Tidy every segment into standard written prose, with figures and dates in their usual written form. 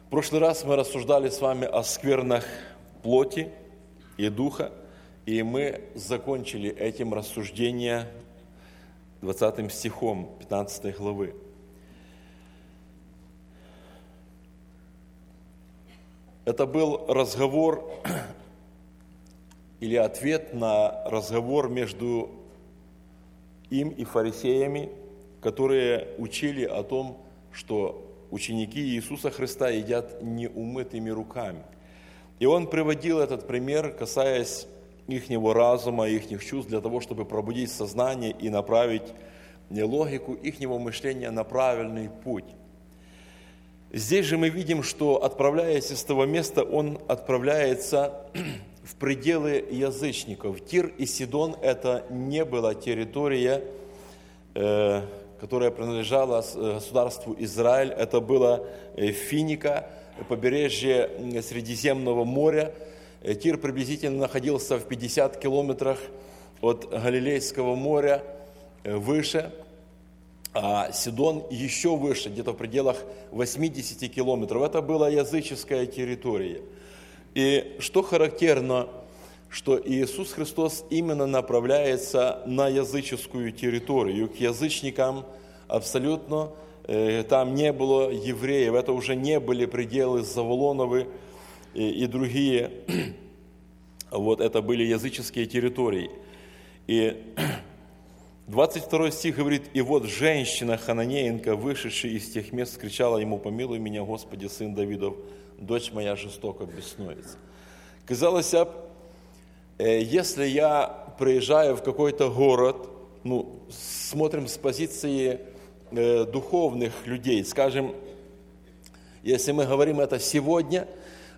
В прошлый раз мы рассуждали с вами о сквернах плоти и духа, и мы закончили этим рассуждение 20 стихом 15 главы. Это был разговор или ответ на разговор между им и фарисеями, которые учили о том, что ученики Иисуса Христа едят неумытыми руками. И он приводил этот пример, касаясь ихнего разума, ихних чувств, для того, чтобы пробудить сознание и направить логику ихнего мышления на правильный путь. Здесь же мы видим, что, отправляясь из того места, он отправляется в пределы язычников. Тир и Сидон – это не была территория, которая принадлежала государству Израиль. Это была Финика, побережье Средиземного моря. Тир приблизительно находился в 50 километрах от Галилейского моря выше, а Сидон еще выше, где-то в пределах 80 километров. Это была языческая территория. И что характерно, что Иисус Христос именно направляется на языческую территорию, к язычникам абсолютно, там не было евреев, это уже не были пределы Завулоновы и другие, вот это были языческие территории. И 22 стих говорит: «И вот женщина хананеенка, вышедшая из тех мест, кричала ему: помилуй меня, Господи, сын Давидов, дочь моя жестоко беснуется». Казалось бы, если я приезжаю в какой-то город, смотрим с позиции духовных людей, скажем, если мы говорим это сегодня,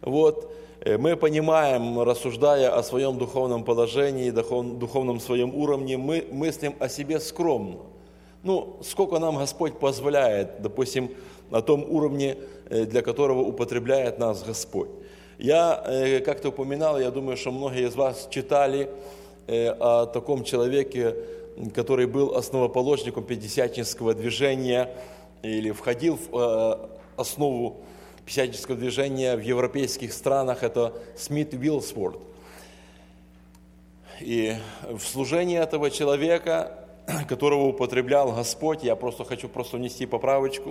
мы понимаем, рассуждая о своем духовном положении, духовном своем уровне, мы мыслим о себе скромно. Сколько нам Господь позволяет, допустим, на том уровне, для которого употребляет нас Господь. Я как-то упоминал, я думаю, что многие из вас читали о таком человеке, который был основоположником пятидесятнического движения или входил в основу пятидесятнического движения в европейских странах, это Смит Вилсворт. И в служении этого человека, которого употреблял Господь, я хочу внести поправочку,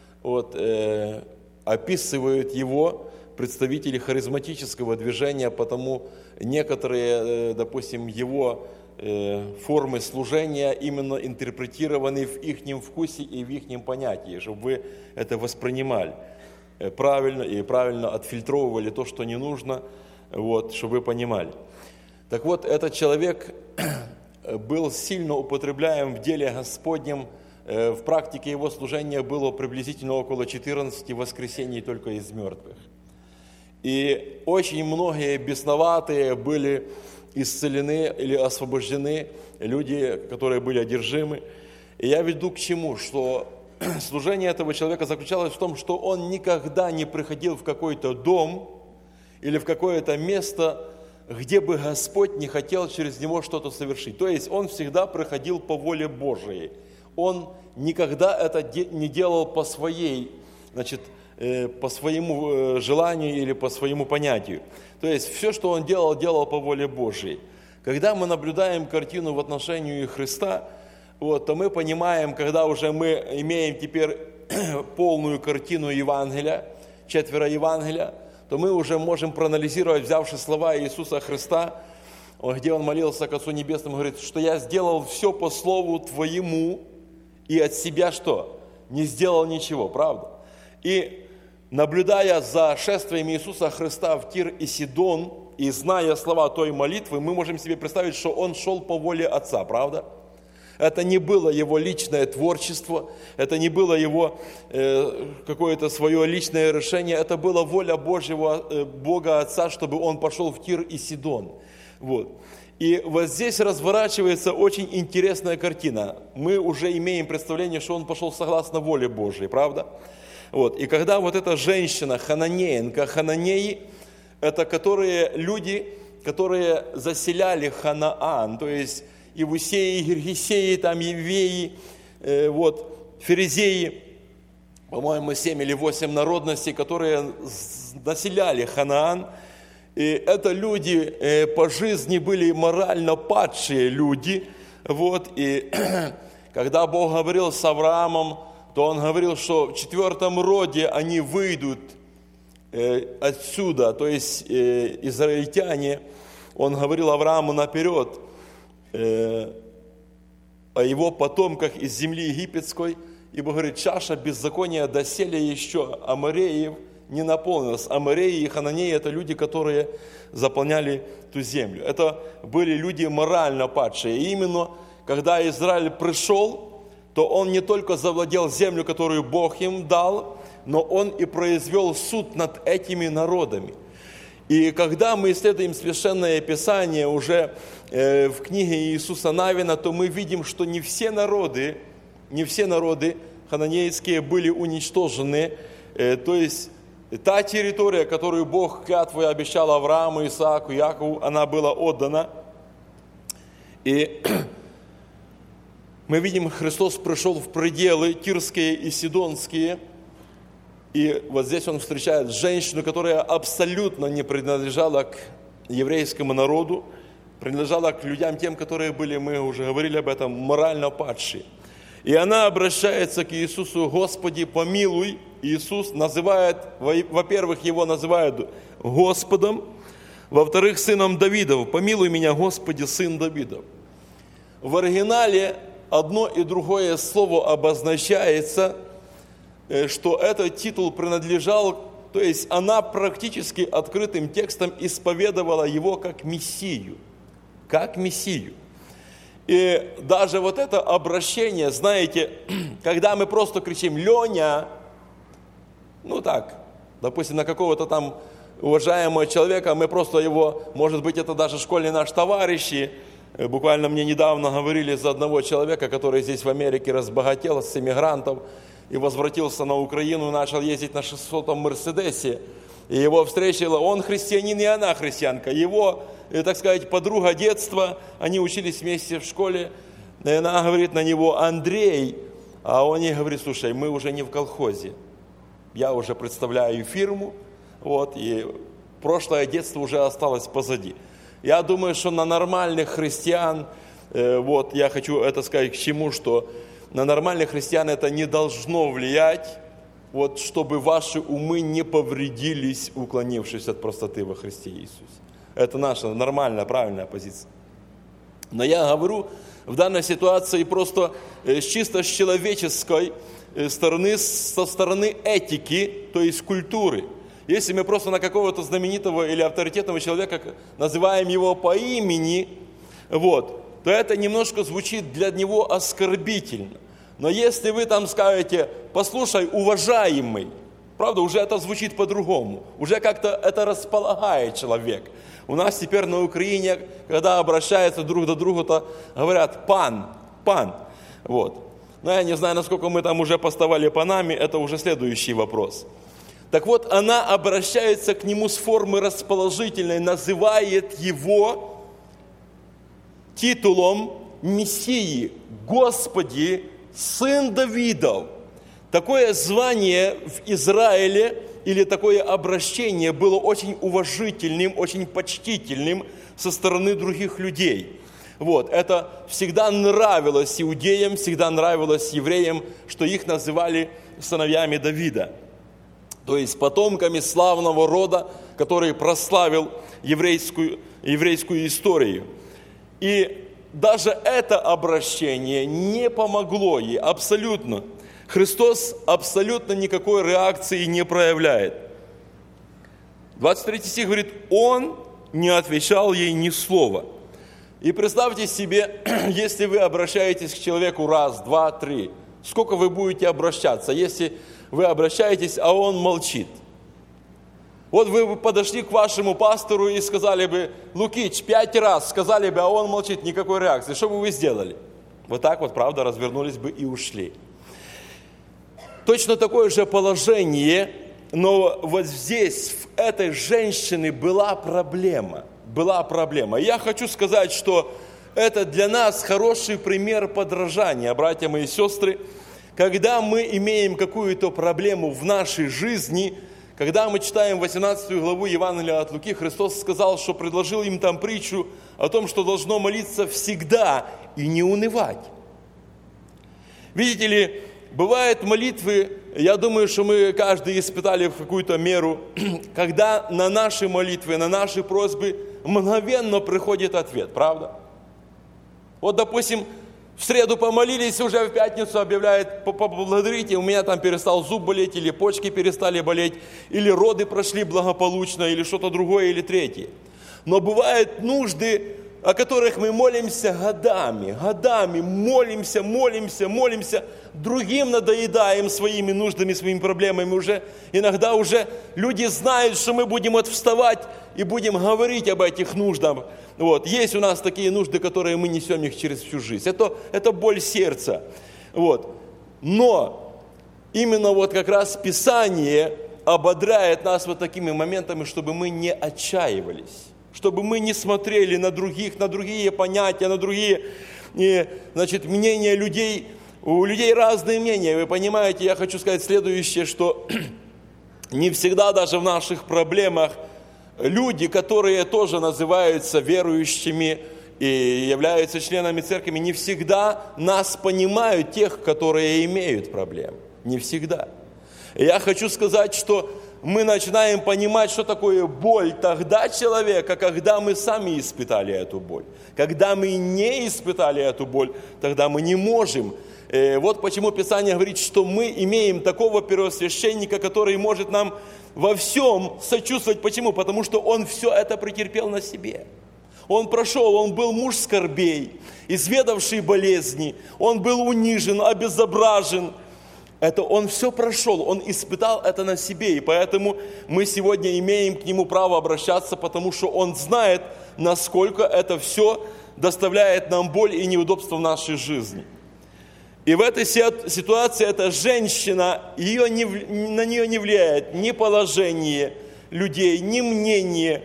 описывают его представители харизматического движения, потому некоторые, допустим, его формы служения именно интерпретированы в ихнем вкусе и в ихнем понятии, чтобы вы это воспринимали правильно и правильно отфильтровывали то, что не нужно, чтобы вы понимали. Так вот, этот человек был сильно употребляем в деле Господнем. В практике его служения было приблизительно около 14 воскресений только из мертвых. И очень многие бесноватые были исцелены или освобождены, люди, которые были одержимы. И я веду к чему? Что служение этого человека заключалось в том, что он никогда не приходил в какой-то дом или в какое-то место, где бы Господь не хотел через него что-то совершить. То есть он всегда приходил по воле Божией. Он никогда это не делал по своему желанию или по своему понятию. То есть все, что он делал по воле Божией. Когда мы наблюдаем картину в отношении Христа, то мы понимаем, когда уже мы имеем теперь полную картину Евангелия, 4 Евангелия, то мы уже можем проанализировать, взявши слова Иисуса Христа, где Он молился к Отцу Небесному, говорит, что я сделал все по слову Твоему, и от себя что? Не сделал ничего, правда? И наблюдая за шествием Иисуса Христа в Тир и Сидон, и зная слова той молитвы, мы можем себе представить, что Он шел по воле Отца, правда? Это не было Его личное творчество, это не было Его какое-то свое личное решение, это была воля Бога Отца, чтобы Он пошел в Тир и Сидон. И вот здесь разворачивается очень интересная картина. Мы уже имеем представление, что Он пошел согласно воле Божией, правда? И когда эта женщина, хананеенка, хананеи, это люди, которые заселяли Ханаан, то есть Иевусеи, Гиргесеи, евеи, ферезеи, по-моему, 7 или 8 народностей, которые населяли Ханаан. И это люди по жизни были морально падшие люди. Вот. И когда Бог говорил с Авраамом, то Он говорил, что в 4-м роде они выйдут отсюда, то есть израильтяне. Он говорил Аврааму наперед о его потомках из земли египетской, ибо, говорит, чаша беззакония доселе еще Амореев не наполнилась. Амореи и Хананеи – это люди, которые заполняли ту землю. Это были люди морально падшие. И именно когда Израиль пришел, то он не только завладел землю, которую Бог им дал, но он и произвел суд над этими народами. И когда мы исследуем Священное Писание уже в книге Иисуса Навина, то мы видим, что не все народы хананейские были уничтожены. То есть та территория, которую Бог клятвой обещал Аврааму, Исааку, Якову, она была отдана. И мы видим, Христос пришел в пределы тирские и сидонские. И вот здесь Он встречает женщину, которая абсолютно не принадлежала к еврейскому народу, принадлежала к людям тем, которые были, мы уже говорили об этом, морально падшие. И она обращается к Иисусу: «Господи, помилуй». Иисус называет, во-первых, Его называют Господом, во-вторых, Сыном Давидов. «Помилуй меня, Господи, Сын Давидов». В оригинале одно и другое слово обозначается, что этот титул принадлежал, то есть она практически открытым текстом исповедовала Его как Мессию. Как Мессию. И даже вот это обращение, знаете, когда мы просто кричим «Леня», ну так, допустим, на какого-то там уважаемого человека, мы просто его, может быть, это даже школьный наш товарищи, буквально мне недавно говорили за одного человека, который здесь в Америке разбогател с иммигрантов и возвратился на Украину, начал ездить на 600-м Мерседесе, и его встретила, он христианин и она христианка, его, так сказать, подруга детства, они учились вместе в школе, и она говорит на него: «Андрей», а он ей говорит: «Слушай, мы уже не в колхозе, я уже представляю фирму, вот, и прошлое детство уже осталось позади». Я думаю, что на нормальных христиан, вот, я хочу это сказать к чему, что на нормальных христиан это не должно влиять, вот, чтобы ваши умы не повредились, уклонившись от простоты во Христе Иисусе. Это наша нормальная, правильная позиция. Но я говорю в данной ситуации просто чисто с человеческой стороны, со стороны этики, то есть культуры. Если мы просто на какого-то знаменитого или авторитетного человека называем его по имени, вот, то это немножко звучит для него оскорбительно. Но если вы там скажете: «Послушай, уважаемый», правда, уже это звучит по-другому, уже как-то это располагает человека. У нас теперь на Украине, когда обращаются друг до друга, то говорят «пан», вот. Но я не знаю, насколько мы там уже поставали панами, это уже следующий вопрос. Так вот, она обращается к нему с формы расположительной, называет его титулом Мессии: «Господи, Сын Давидов». Такое звание в Израиле или такое обращение было очень уважительным, очень почтительным со стороны других людей. Вот, это всегда нравилось иудеям, всегда нравилось евреям, что их называли сыновьями Давида. То есть потомками славного рода, который прославил еврейскую историю. И даже это обращение не помогло ей абсолютно. Христос абсолютно никакой реакции не проявляет. 23 стих говорит: «Он не отвечал ей ни слова». И представьте себе, если вы обращаетесь к человеку раз, два, три, сколько вы будете обращаться, если вы обращаетесь, а он молчит. Вот вы бы подошли к вашему пастору и сказали бы: «Лукич, 5 раз», сказали бы, а он молчит, никакой реакции. Что бы вы сделали? Вот так вот, правда, развернулись бы и ушли. Точно такое же положение, но вот здесь, в этой женщине была проблема. Я хочу сказать, что это для нас хороший пример подражания, братья мои и сестры, когда мы имеем какую-то проблему в нашей жизни, когда мы читаем 18 главу Евангелия от Луки, Христос сказал, что предложил им там притчу о том, что должно молиться всегда и не унывать. Видите ли, бывают молитвы, я думаю, что мы каждый испытали в какую-то меру, когда на наши молитвы, на наши просьбы мгновенно приходит ответ, правда? Вот, допустим, в среду помолились, уже в пятницу объявляет, поблагодарите, у меня там перестал зуб болеть, или почки перестали болеть, или роды прошли благополучно, или что-то другое, или третье. Но бывают нужды, о которых мы молимся годами, молимся, другим надоедаем своими нуждами, своими проблемами уже. Иногда уже люди знают, что мы будем вот вставать и будем говорить об этих нуждах. Вот. Есть у нас такие нужды, которые мы несем их через всю жизнь. Это боль сердца. Вот. Но именно вот как раз Писание ободряет нас вот такими моментами, чтобы мы не отчаивались, чтобы мы не смотрели на других, на другие понятия, на другие мнения людей. У людей разные мнения. Вы понимаете, я хочу сказать следующее, что не всегда даже в наших проблемах люди, которые тоже называются верующими и являются членами церкви, не всегда нас понимают, тех, которые имеют проблемы. Не всегда. И я хочу сказать, что мы начинаем понимать, что такое боль тогда человека, когда мы сами испытали эту боль. Когда мы не испытали эту боль, тогда мы не можем. Вот почему Писание говорит, что мы имеем такого первосвященника, который может нам во всем сочувствовать. Почему? Потому что он все это претерпел на себе. Он прошел, он был муж скорбей, изведавший болезни, он был унижен, обезображен. Это он все прошел, он испытал это на себе, и поэтому мы сегодня имеем к нему право обращаться, потому что он знает, насколько это все доставляет нам боль и неудобства в нашей жизни. И в этой ситуации эта женщина, на нее не влияет ни положение людей, ни мнение,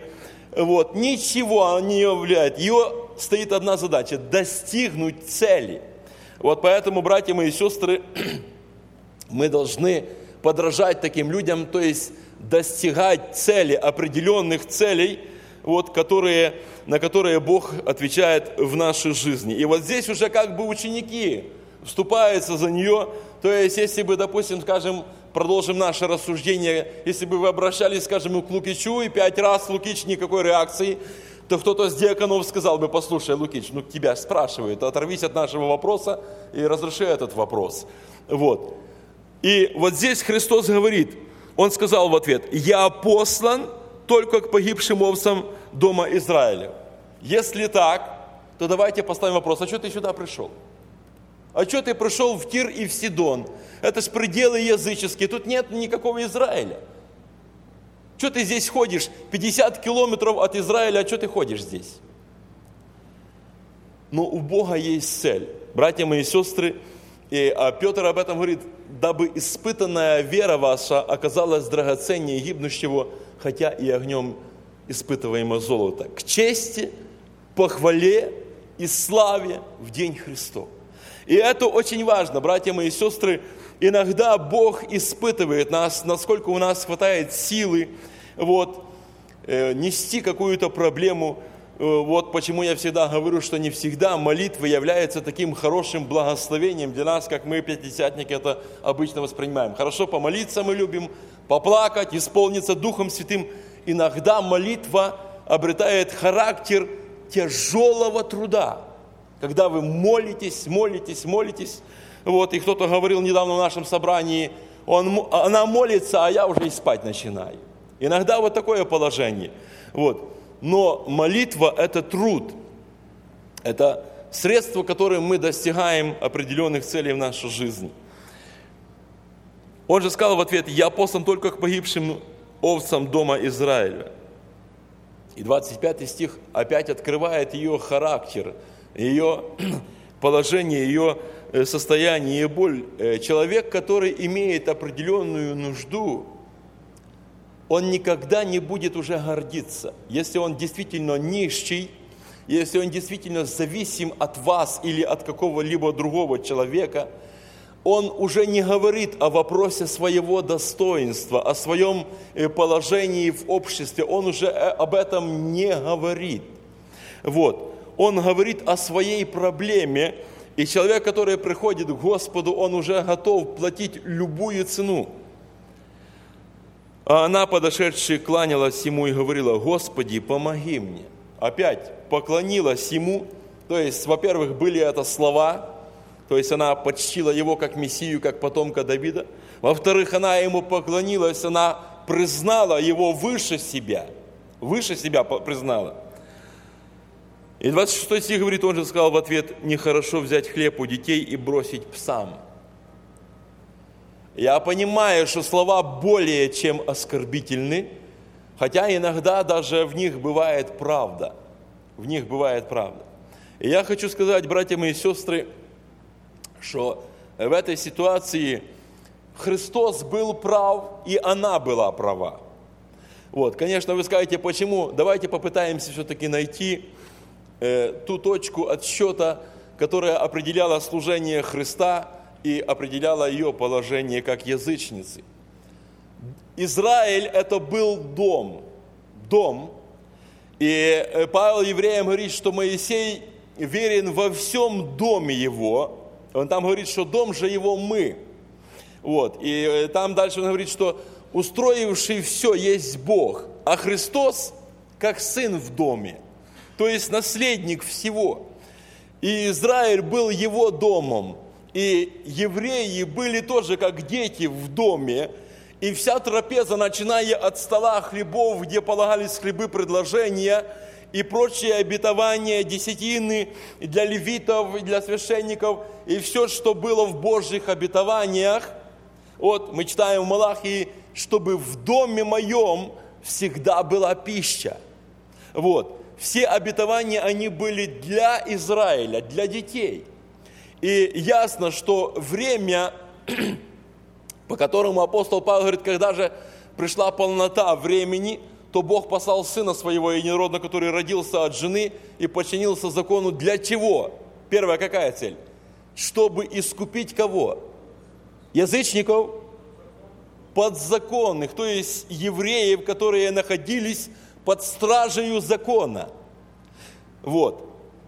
ничего на нее влияет. Ее стоит одна задача – достигнуть цели. Вот поэтому, братья мои и сестры, мы должны подражать таким людям, то есть достигать цели, определенных целей, на которые Бог отвечает в нашей жизни. И вот здесь уже как бы ученики вступаются за нее. То есть, если бы, допустим, скажем, продолжим наше рассуждение, если бы вы обращались, скажем, к Лукичу, и 5 раз Лукич никакой реакции, то кто-то с диаконов сказал бы: послушай, Лукич, тебя спрашивают, оторвись от нашего вопроса и разреши этот вопрос. Вот. И вот здесь Христос говорит, Он сказал в ответ: «Я послан только к погибшим овцам дома Израиля». Если так, то давайте поставим вопрос: а что ты сюда пришел? А что ты пришел в Тир и в Сидон? Это ж пределы языческие, тут нет никакого Израиля. Что ты здесь ходишь? 50 километров от Израиля, а что ты ходишь здесь? Но у Бога есть цель. Братья мои и сестры, а Петр об этом говорит: дабы испытанная вера ваша оказалась драгоценнее гибнущего, хотя и огнем испытываемого золота, к чести, похвале и славе в день Христов. И это очень важно, братья мои и сестры. Иногда Бог испытывает нас, насколько у нас хватает силы нести какую-то проблему. Вот почему я всегда говорю, что не всегда молитва является таким хорошим благословением для нас, как мы, пятидесятники, это обычно воспринимаем. Хорошо помолиться мы любим, поплакать, исполниться Духом Святым. Иногда молитва обретает характер тяжелого труда. Когда вы молитесь. И кто-то говорил недавно в нашем собрании: она молится, а я уже и спать начинаю. Иногда вот такое положение. Но молитва – это труд. Это средство, которым мы достигаем определенных целей в нашей жизни. Он же сказал в ответ: «Я послан только к погибшим овцам дома Израиля». И 25 стих опять открывает ее характер, ее положение, ее состояние, ее боль. Человек, который имеет определенную нужду, он никогда не будет уже гордиться. Если он действительно нищий, если он действительно зависим от вас или от какого-либо другого человека, он уже не говорит о вопросе своего достоинства, о своем положении в обществе. Он уже об этом не говорит. Вот. Он говорит о своей проблеме. И человек, который приходит к Господу, он уже готов платить любую цену. А она, подошедшая, кланялась ему и говорила: «Господи, помоги мне». Опять поклонилась ему. То есть, во-первых, были это слова. То есть, она почтила его как Мессию, как потомка Давида. Во-вторых, она ему поклонилась, она признала его выше себя. Выше себя признала. И 26 стих говорит, он же сказал в ответ: «Нехорошо взять хлеб у детей и бросить псам». Я понимаю, что слова более чем оскорбительны, хотя иногда даже в них бывает правда. В них бывает правда. И я хочу сказать, братья мои и сестры, что в этой ситуации Христос был прав, и она была права. Вот, конечно, вы скажете, почему? Давайте попытаемся все-таки найти ту точку отсчета, которая определяла служение Христа и определяла ее положение как язычницы. Израиль – это был дом. И Павел евреям говорит, что Моисей верен во всем доме его. Он там говорит, что дом же его мы. Вот. И там дальше он говорит, что устроивший все есть Бог, а Христос как сын в доме, то есть наследник всего. И Израиль был его домом, и евреи были тоже как дети в доме, и вся трапеза, начиная от стола хлебов, где полагались хлебы предложения, и прочие обетования, десятины для левитов, и для священников, и все, что было в Божьих обетованиях. Вот мы читаем в Малахии, чтобы в доме моем всегда была пища. Вот. Все обетования, они были для Израиля, для детей. И ясно, что время, по которому апостол Павел говорит, когда же пришла полнота времени, то Бог послал Сына Своего единородного, который родился от жены и подчинился закону. Для чего? Первая какая цель? Чтобы искупить кого? Язычников, подзаконных, то есть евреев, которые находились под стражею закона. Вот.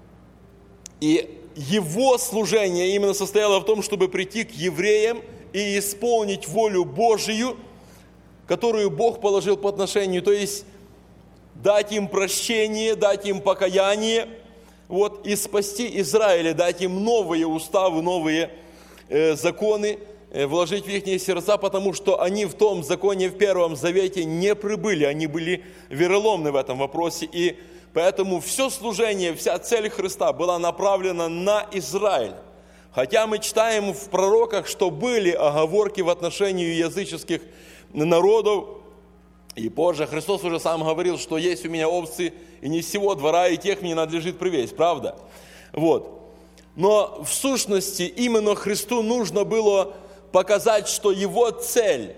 И его служение именно состояло в том, чтобы прийти к евреям и исполнить волю Божию, которую Бог положил по отношению, то есть дать им прощение, дать им покаяние, вот, и спасти Израиля, дать им новые уставы, новые законы, вложить в их сердца, потому что они в том законе, в Первом Завете не прибыли, они были вероломны в этом вопросе, и поэтому все служение, вся цель Христа была направлена на Израиль. Хотя мы читаем в пророках, что были оговорки в отношении языческих народов, и позже Христос уже сам говорил, что есть у меня овцы и не всего двора, и тех мне надлежит привесть, правда? Вот. Но в сущности именно Христу нужно было показать, что его цель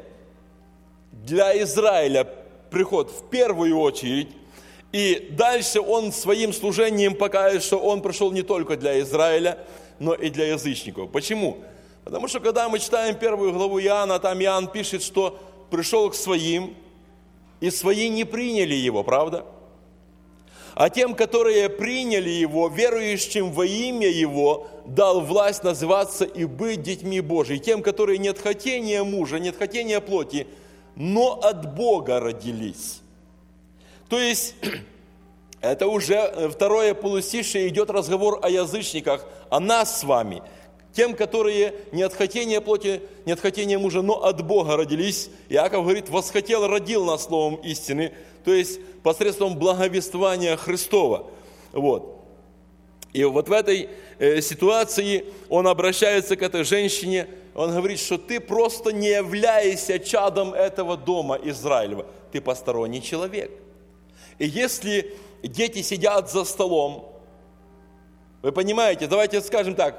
для Израиля приход в первую очередь, и дальше он своим служением покажет, что он пришел не только для Израиля, но и для язычников. Почему? Потому что когда мы читаем первую главу Иоанна, там Иоанн пишет, что пришел к своим, и свои не приняли его, правда? А тем, которые приняли его, верующим во имя его, дал власть называться и быть детьми Божьими. Тем, которые не от хотения мужа, не от хотения плоти, но от Бога родились. То есть, это уже второе полустишее, идет разговор о язычниках, о нас с вами. Тем, которые не от хотения плоти, не от хотения мужа, но от Бога родились. Иаков говорит, восхотел, родил нас словом истины, то есть посредством благовествования Христова. Вот. И вот в этой ситуации он обращается к этой женщине, он говорит, что ты просто не являешься чадом этого дома Израилева, ты посторонний человек. И если дети сидят за столом, вы понимаете, давайте скажем так,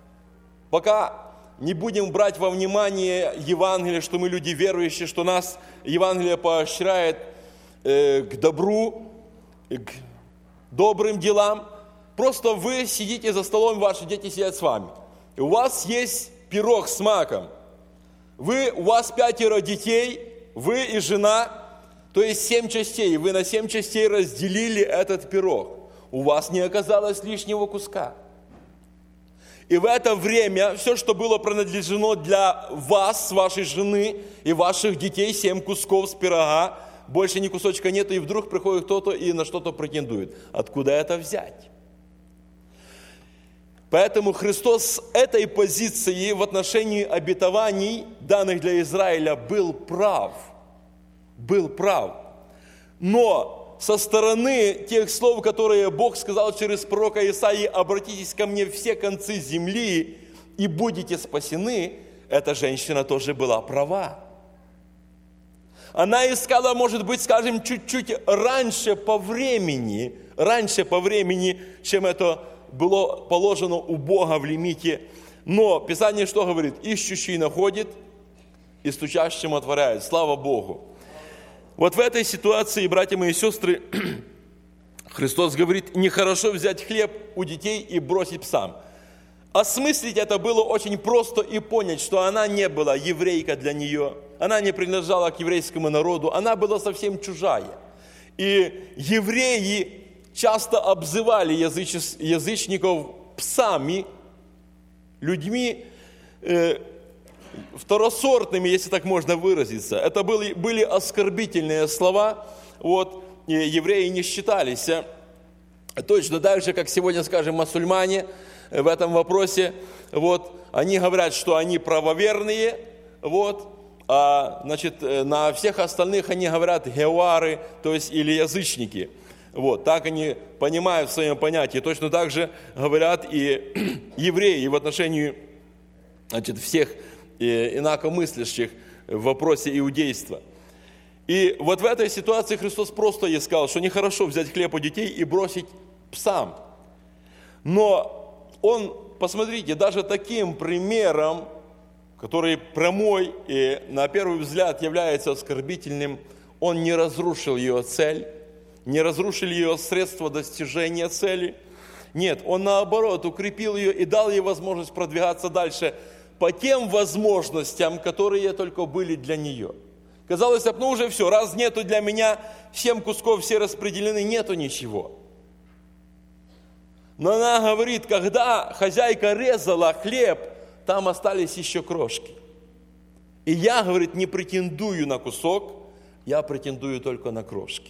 пока не будем брать во внимание Евангелие, что мы люди верующие, что нас Евангелие поощряет к добру, к добрым делам. Просто вы сидите за столом, ваши дети сидят с вами. И у вас есть пирог с маком. У вас 5 детей, вы и жена, то есть 7 частей. Вы на 7 частей разделили этот пирог. У вас не оказалось лишнего куска. И в это время все, что было принадлежено для вас, вашей жены и ваших детей, 7 кусков с пирога, больше ни кусочка нету, и вдруг приходит кто-то и на что-то претендует. Откуда это взять? Поэтому Христос с этой позиции в отношении обетований, данных для Израиля, был прав. Был прав. Но со стороны тех слов, которые Бог сказал через пророка Исаии: «Обратитесь ко мне все концы земли, и будете спасены», эта женщина тоже была права. Она искала, может быть, скажем, чуть-чуть раньше по времени, чем это было положено у Бога в лимите. Но Писание что говорит? Ищущий находит, и стучащим отворяет. Слава Богу. Вот в этой ситуации, братья мои и сестры, Христос говорит: нехорошо взять хлеб у детей и бросить псам. Осмыслить это было очень просто и понять, что она не была еврейка для нее, она не принадлежала к еврейскому народу, она была совсем чужая. И евреи часто обзывали язычников псами, людьми второсортными, если так можно выразиться. Это были оскорбительные слова, и евреи не считались. Точно так же, как сегодня, скажем, мусульмане в этом вопросе, они говорят, что они правоверные, а на всех остальных они говорят геуары, то есть или язычники. Так они понимают в своем понятии. Точно так же говорят и евреи в отношении всех инакомыслящих в вопросе иудейства. И в этой ситуации Христос просто ей сказал, что нехорошо взять хлеб у детей и бросить псам. Но Он, посмотрите, даже таким примером, который прямой и на первый взгляд является оскорбительным, Он не разрушил ее цель, не разрушил ее средства достижения цели. Нет, Он наоборот укрепил ее и дал ей возможность продвигаться дальше по тем возможностям, которые только были для нее. Казалось, уже все, раз нету для меня 7 кусков, все распределены, нету ничего. Но она говорит, когда хозяйка резала хлеб, там остались еще крошки. И я, говорит, не претендую на кусок, я претендую только на крошки.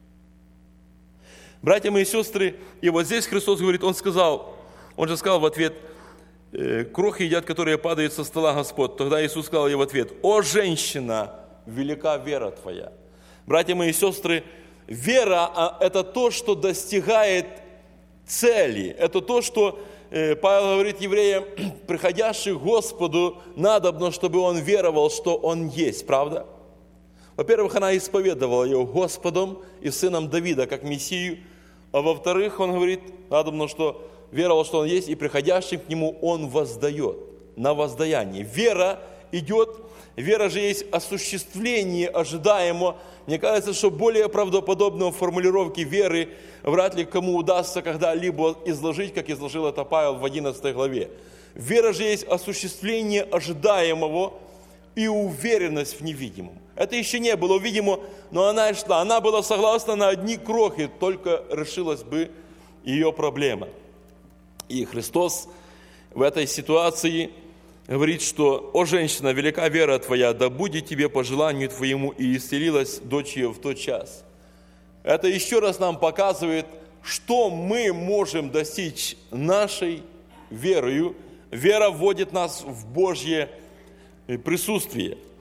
Братья мои и сестры, и здесь Христос говорит, Он же сказал в ответ: крохи едят, которые падают со стола Господь. Тогда Иисус сказал ей в ответ: «О, женщина, велика вера твоя». Братья мои и сестры, вера – это то, что достигает цели. Это то, что Павел говорит евреям, приходящих к Господу, надобно, чтобы он веровал, что Он есть. Правда? Во-первых, она исповедовала Его Господом и Сыном Давида, как Мессию. А во-вторых, он говорит, надобно, что веровал, что Он есть, и приходящим к Нему Он воздает на воздаяние. Вера идет, вера же есть осуществление ожидаемого. Мне кажется, что более правдоподобной формулировки веры вряд ли кому удастся когда-либо изложить, как изложил это Павел в 11 главе. Вера же есть осуществление ожидаемого и уверенность в невидимом. Это еще не было видимо, но она шла. Она была согласна на одни крохи, только решилась бы ее проблема. И Христос в этой ситуации говорит, что: «О, женщина, велика вера твоя, да будет тебе по желанию твоему». И исцелилась дочь ее в тот час. Это еще раз нам показывает, что мы можем достичь нашей верою. Вера вводит нас в Божье присутствие.